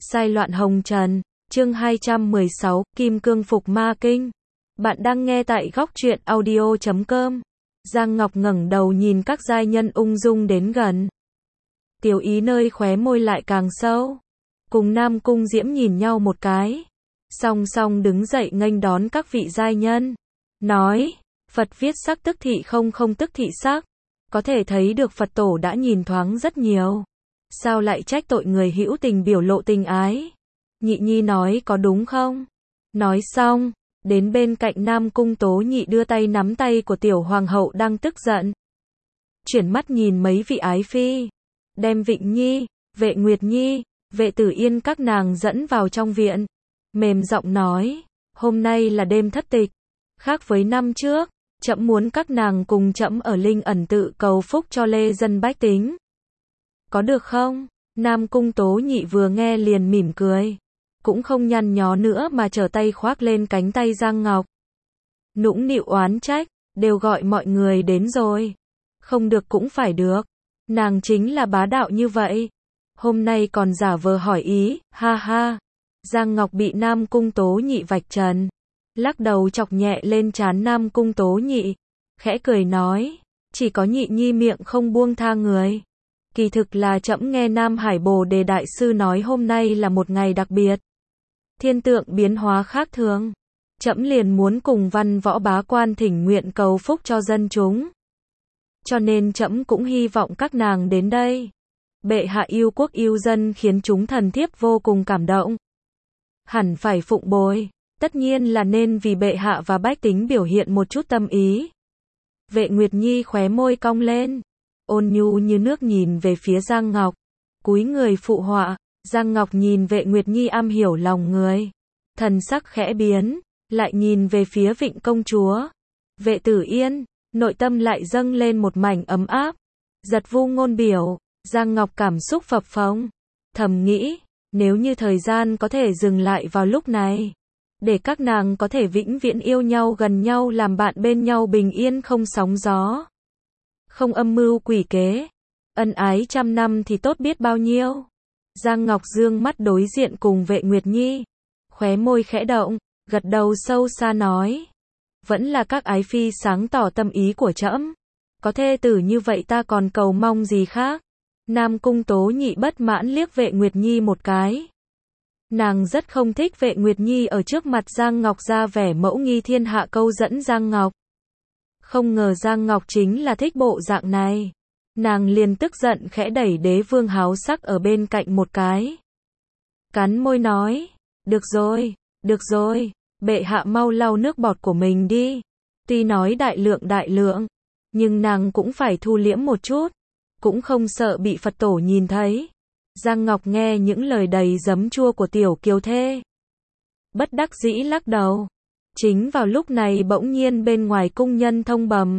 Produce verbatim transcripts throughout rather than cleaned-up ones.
Sai loạn hồng trần, chương hai trăm mười sáu, Kim Cương Phục Ma Kinh. Bạn đang nghe tại góc truyện audio chấm com. Giang Ngọc ngẩng đầu nhìn các giai nhân ung dung đến gần. Tiểu ý nơi khóe môi lại càng sâu. Cùng Nam Cung Diễm nhìn nhau một cái. Song song đứng dậy nghênh đón các vị giai nhân. Nói, Phật viết sắc tức thị không không tức thị sắc. Có thể thấy được Phật tổ đã nhìn thoáng rất nhiều. Sao lại trách tội người hữu tình biểu lộ tình ái? Nhị Nhi nói có đúng không? Nói xong, đến bên cạnh Nam Cung Tố Nhị đưa tay nắm tay của tiểu hoàng hậu đang tức giận. Chuyển mắt nhìn mấy vị ái phi. Đem Vịnh Nhi, Vệ Nguyệt Nhi, Vệ Tử Yên các nàng dẫn vào trong viện. Mềm giọng nói, hôm nay là đêm thất tịch. Khác với năm trước, trẫm muốn các nàng cùng trẫm ở Linh Ẩn tự cầu phúc cho lê dân bách tính. Có được không? Nam Cung Tố Nhị vừa nghe liền mỉm cười. Cũng không nhăn nhó nữa mà trở tay khoác lên cánh tay Giang Ngọc. Nũng nịu oán trách, đều gọi mọi người đến rồi. Không được cũng phải được. Nàng chính là bá đạo như vậy. Hôm nay còn giả vờ hỏi ý, ha ha. Giang Ngọc bị Nam Cung Tố Nhị vạch trần. Lắc đầu chọc nhẹ lên trán Nam Cung Tố Nhị. Khẽ cười nói, chỉ có Nhị Nhi miệng không buông tha người. Kỳ thực là trẫm nghe Nam Hải Bồ Đề Đại Sư nói hôm nay là một ngày đặc biệt. Thiên tượng biến hóa khác thường. Trẫm liền muốn cùng văn võ bá quan thỉnh nguyện cầu phúc cho dân chúng. Cho nên trẫm cũng hy vọng các nàng đến đây. Bệ hạ yêu quốc yêu dân khiến chúng thần thiếp vô cùng cảm động. Hẳn phải phụng bồi. Tất nhiên là nên vì bệ hạ và bách tính biểu hiện một chút tâm ý. Vệ Nguyệt Nhi khóe môi cong lên. Ôn nhu như nước nhìn về phía Giang Ngọc. Cúi người phụ họa. Giang Ngọc nhìn Vệ Nguyệt Nhi am hiểu lòng người. Thần sắc khẽ biến. Lại nhìn về phía Vịnh công chúa. Vệ Tử Yên. Nội tâm lại dâng lên một mảnh ấm áp. Giật vu ngôn biểu. Giang Ngọc cảm xúc phập phồng. Thầm nghĩ. Nếu như thời gian có thể dừng lại vào lúc này. Để các nàng có thể vĩnh viễn yêu nhau gần nhau làm bạn bên nhau bình yên không sóng gió. Không âm mưu quỷ kế. Ân ái trăm năm thì tốt biết bao nhiêu. Giang Ngọc dương mắt đối diện cùng Vệ Nguyệt Nhi. Khóe môi khẽ động, gật đầu sâu xa nói. Vẫn là các ái phi sáng tỏ tâm ý của trẫm. Có thê tử như vậy ta còn cầu mong gì khác. Nam Cung Tố Nhị bất mãn liếc Vệ Nguyệt Nhi một cái. Nàng rất không thích Vệ Nguyệt Nhi ở trước mặt Giang Ngọc ra vẻ mẫu nghi thiên hạ câu dẫn Giang Ngọc. Không ngờ Giang Ngọc chính là thích bộ dạng này. Nàng liền tức giận khẽ đẩy Đế Vương Háo Sắc ở bên cạnh một cái. Cắn môi nói, được rồi, được rồi, bệ hạ mau lau nước bọt của mình đi. Tuy nói đại lượng đại lượng, nhưng nàng cũng phải thu liễm một chút. Cũng không sợ bị Phật tổ nhìn thấy. Giang Ngọc nghe những lời đầy giấm chua của tiểu kiều thê. Bất đắc dĩ lắc đầu. Chính vào lúc này bỗng nhiên bên ngoài cung nhân thông bẩm.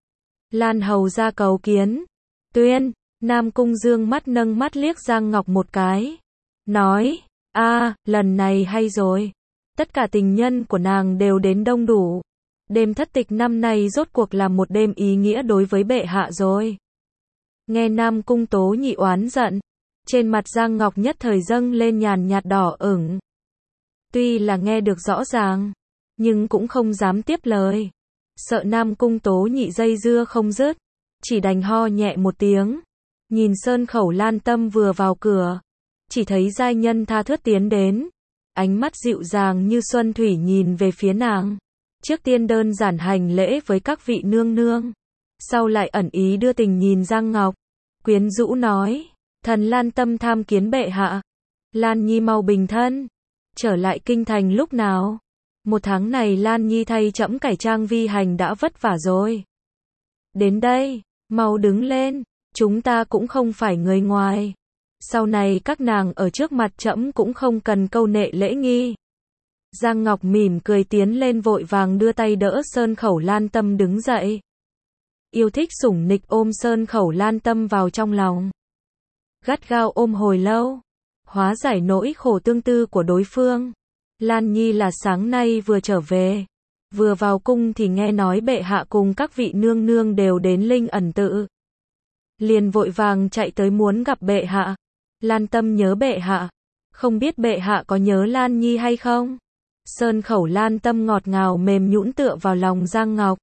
Lan hầu ra cầu kiến. Tuyên, Nam Cung dương mắt nâng mắt liếc Giang Ngọc một cái. Nói, a lần này hay rồi. Tất cả tình nhân của nàng đều đến đông đủ. Đêm thất tịch năm nay rốt cuộc là một đêm ý nghĩa đối với bệ hạ rồi. Nghe Nam Cung Tố Nhị oán giận. Trên mặt Giang Ngọc nhất thời dâng lên nhàn nhạt đỏ ửng. Tuy là nghe được rõ ràng, nhưng cũng không dám tiếp lời. Sợ Nam Cung Tố Nhị dây dưa không dứt. Chỉ đành ho nhẹ một tiếng. Nhìn Sơn Khẩu Lan Tâm vừa vào cửa. Chỉ thấy giai nhân tha thướt tiến đến. Ánh mắt dịu dàng như xuân thủy nhìn về phía nàng. Trước tiên đơn giản hành lễ với các vị nương nương. Sau lại ẩn ý đưa tình nhìn Giang Ngọc. Quyến rũ nói. Thần Lan Tâm tham kiến bệ hạ. Lan Nhi mau bình thân. Trở lại kinh thành lúc nào? Một tháng này Lan Nhi thay trẫm cải trang vi hành đã vất vả rồi. Đến đây, mau đứng lên. Chúng ta cũng không phải người ngoài. Sau này các nàng ở trước mặt trẫm cũng không cần câu nệ lễ nghi. Giang Ngọc mỉm cười tiến lên vội vàng đưa tay đỡ Sơn Khẩu Lan Tâm đứng dậy. Yêu thích sủng nịch ôm Sơn Khẩu Lan Tâm vào trong lòng. Gắt gao ôm hồi lâu. Hóa giải nỗi khổ tương tư của đối phương. Lan Nhi là sáng nay vừa trở về. Vừa vào cung thì nghe nói bệ hạ cùng các vị nương nương đều đến Linh Ẩn tự. Liền vội vàng chạy tới muốn gặp bệ hạ. Lan Tâm nhớ bệ hạ. Không biết bệ hạ có nhớ Lan Nhi hay không? Sơn khẩu Lan Tâm ngọt ngào mềm nhũn tựa vào lòng Giang Ngọc.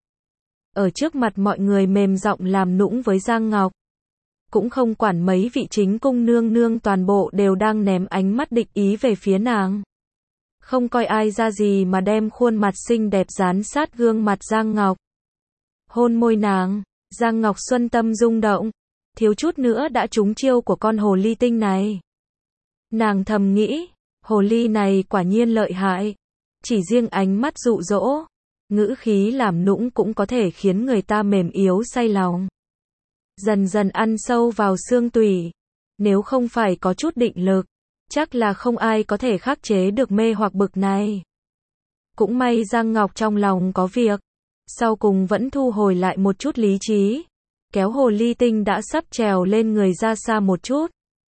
Ở trước mặt mọi người mềm giọng làm nũng với Giang Ngọc. Cũng không quản mấy vị chính cung nương nương toàn bộ đều đang ném ánh mắt địch ý về phía nàng. Không coi ai ra gì mà đem khuôn mặt xinh đẹp dán sát gương mặt Giang Ngọc. Hôn môi nàng, Giang Ngọc xuân tâm rung động, thiếu chút nữa đã trúng chiêu của con hồ ly tinh này. Nàng thầm nghĩ, hồ ly này quả nhiên lợi hại, chỉ riêng ánh mắt dụ dỗ, ngữ khí làm nũng cũng có thể khiến người ta mềm yếu say lòng. Dần dần ăn sâu vào xương tủy, nếu không phải có chút định lực, chắc là không ai có thể khắc chế được mê hoặc bực này. Cũng may Giang Ngọc trong lòng có việc, sau cùng vẫn thu hồi lại một chút lý trí, kéo hồ ly tinh đã sắp trèo lên người ra xa một chút.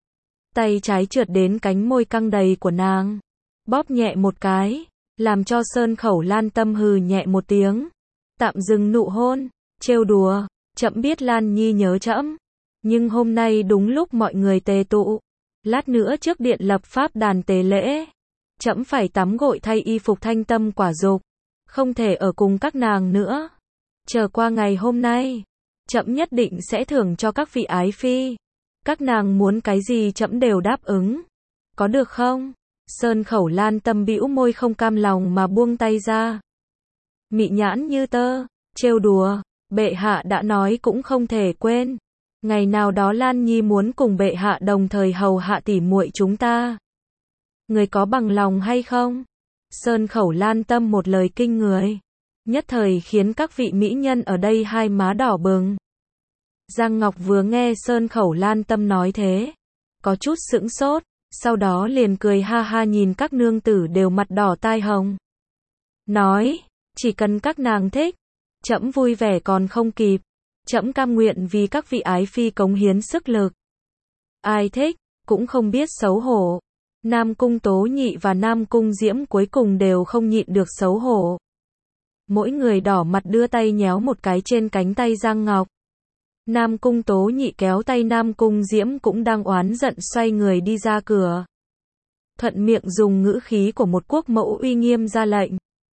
Tay trái trượt đến cánh môi căng đầy của nàng, bóp nhẹ một cái, làm cho Sơn khẩu Lan Tâm hừ nhẹ một tiếng, tạm dừng nụ hôn, trêu đùa, trẫm biết Lan Nhi nhớ trẫm, nhưng hôm nay đúng lúc mọi người tề tụ, lát nữa trước điện lập pháp đàn tế lễ, trẫm phải tắm gội thay y phục thanh tâm quả dục, không thể ở cùng các nàng nữa. Chờ qua ngày hôm nay, trẫm nhất định sẽ thưởng cho các vị ái phi, các nàng muốn cái gì trẫm đều đáp ứng, có được không? Sơn khẩu Lan Tâm bĩu môi không cam lòng mà buông tay ra. Mị nhãn như tơ, trêu đùa, bệ hạ đã nói cũng không thể quên. Ngày nào đó Lan Nhi muốn cùng bệ hạ đồng thời hầu hạ tỉ muội chúng ta. Người có bằng lòng hay không? Sơn khẩu Lan Tâm một lời kinh người, nhất thời khiến các vị mỹ nhân ở đây hai má đỏ bừng. Giang Ngọc vừa nghe Sơn khẩu Lan Tâm nói thế, có chút sững sốt, sau đó liền cười ha ha nhìn các nương tử đều mặt đỏ tai hồng. Nói, chỉ cần các nàng thích, trẫm vui vẻ còn không kịp, trẫm cam nguyện vì các vị ái phi cống hiến sức lực. Ai thích, cũng không biết xấu hổ. Nam Cung Tố Nhị và Nam Cung Diễm cuối cùng đều không nhịn được xấu hổ. Mỗi người đỏ mặt đưa tay nhéo một cái trên cánh tay Giang Ngọc. Nam Cung Tố Nhị kéo tay Nam Cung Diễm cũng đang oán giận xoay người đi ra cửa. Thuận miệng dùng ngữ khí của một quốc mẫu uy nghiêm ra lệnh.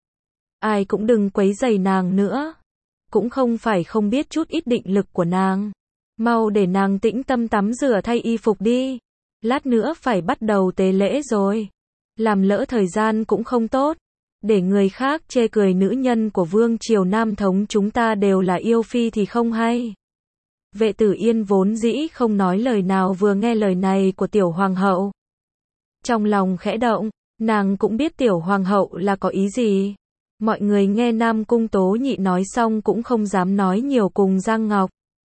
Ai cũng đừng quấy rầy nàng nữa. Cũng không phải không biết chút ít định lực của nàng. Mau để nàng tĩnh tâm tắm rửa thay y phục đi. Lát nữa phải bắt đầu tế lễ rồi. Làm lỡ thời gian cũng không tốt. Để người khác chê cười nữ nhân của vương triều Nam thống chúng ta đều là yêu phi thì không hay. Vệ Tử Yên vốn dĩ không nói lời nào vừa nghe lời này của tiểu hoàng hậu. Trong lòng khẽ động, nàng cũng biết tiểu hoàng hậu là có ý gì. Mọi người nghe Nam Cung Tố Nhị nói xong cũng không dám nói nhiều cùng Giang Ngọc.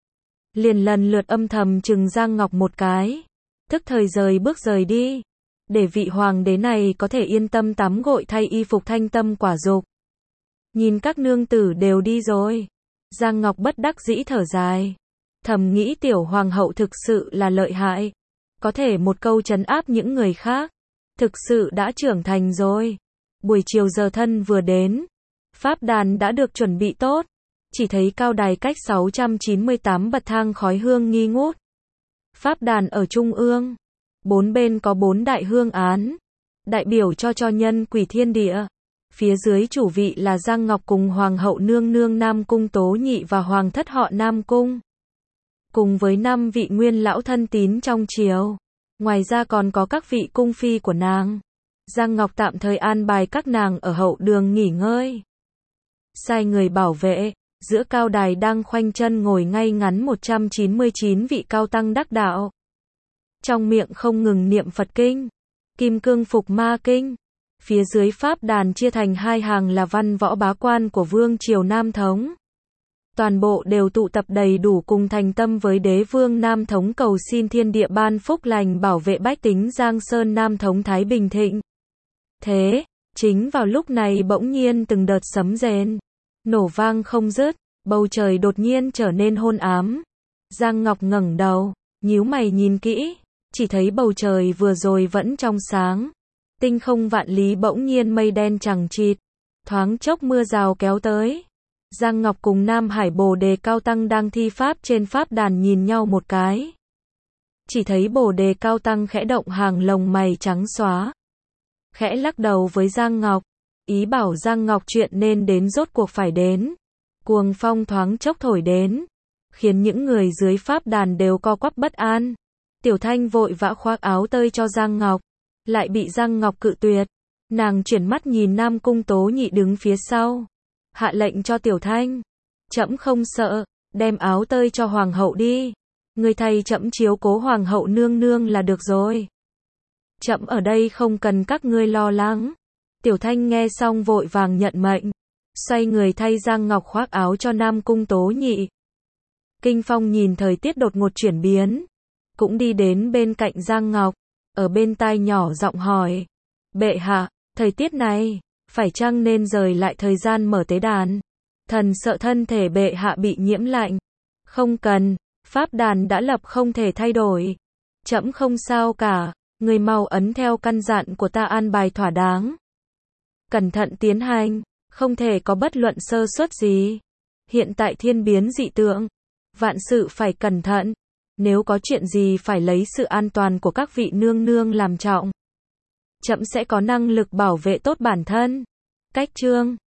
Liền lần lượt âm thầm chừng Giang Ngọc một cái. Thức thời rời bước rời đi. Để vị hoàng đế này có thể yên tâm tắm gội thay y phục thanh tâm quả dục. Nhìn các nương tử đều đi rồi. Giang Ngọc bất đắc dĩ thở dài. Thầm nghĩ tiểu hoàng hậu thực sự là lợi hại. Có thể một câu trấn áp những người khác. Thực sự đã trưởng thành rồi. Buổi chiều giờ thân vừa đến. Pháp đàn đã được chuẩn bị tốt. Chỉ thấy cao đài cách sáu trăm chín mươi tám bậc thang khói hương nghi ngút. Pháp đàn ở trung ương. Bốn bên có bốn đại hương án. Đại biểu cho cho nhân quỷ thiên địa. Phía dưới chủ vị là Giang Ngọc cùng Hoàng hậu nương nương Nam Cung Tố Nhị và Hoàng thất họ Nam Cung. Cùng với năm vị nguyên lão thân tín trong triều. Ngoài ra còn có các vị cung phi của nàng. Giang Ngọc tạm thời an bài các nàng ở hậu đường nghỉ ngơi. Sai người bảo vệ, giữa cao đài đang khoanh chân ngồi ngay ngắn một trăm chín mươi chín vị cao tăng đắc đạo. Trong miệng không ngừng niệm Phật kinh, Kim Cương Phục Ma Kinh. Phía dưới pháp đàn chia thành hai hàng là văn võ bá quan của vương triều Nam thống. Toàn bộ đều tụ tập đầy đủ cùng thành tâm với đế vương Nam thống cầu xin thiên địa ban phúc lành bảo vệ bách tính Giang Sơn Nam thống thái bình thịnh. Thế, chính vào lúc này bỗng nhiên từng đợt sấm rền, nổ vang không dứt, bầu trời đột nhiên trở nên hôn ám. Giang Ngọc ngẩng đầu, nhíu mày nhìn kỹ, chỉ thấy bầu trời vừa rồi vẫn trong sáng. Tinh không vạn lý bỗng nhiên mây đen chằng chịt, thoáng chốc mưa rào kéo tới. Giang Ngọc cùng Nam Hải Bồ Đề cao tăng đang thi pháp trên pháp đàn nhìn nhau một cái. Chỉ thấy Bồ Đề Cao Tăng khẽ động hàng lồng mày trắng xóa. Khẽ lắc đầu với Giang Ngọc, ý bảo Giang Ngọc chuyện nên đến rốt cuộc phải đến. Cuồng phong thoáng chốc thổi đến, khiến những người dưới pháp đàn đều co quắp bất an. Tiểu Thanh vội vã khoác áo tơi cho Giang Ngọc, lại bị Giang Ngọc cự tuyệt. Nàng chuyển mắt nhìn Nam Cung Tố Nhị đứng phía sau, hạ lệnh cho Tiểu Thanh, trẫm không sợ, đem áo tơi cho hoàng hậu đi. Người thay trẫm chiếu cố hoàng hậu nương nương là được rồi. Trẫm ở đây không cần các ngươi lo lắng. Tiểu Thanh nghe xong vội vàng nhận mệnh, xoay người thay Giang Ngọc khoác áo cho Nam Cung Tố Nhị. Kinh Phong nhìn thời tiết đột ngột chuyển biến, cũng đi đến bên cạnh Giang Ngọc, ở bên tai nhỏ giọng hỏi, bệ hạ, thời tiết này, phải chăng nên rời lại thời gian mở tế đàn? Thần sợ thân thể bệ hạ bị nhiễm lạnh. Không cần, pháp đàn đã lập không thể thay đổi. Trẫm không sao cả, người mau ấn theo căn dặn của ta an bài thỏa đáng. Cẩn thận tiến hành, không thể có bất luận sơ suất gì. Hiện tại thiên biến dị tượng, vạn sự phải cẩn thận. Nếu có chuyện gì phải lấy sự an toàn của các vị nương nương làm trọng. Trẫm sẽ có năng lực bảo vệ tốt bản thân. Cách chương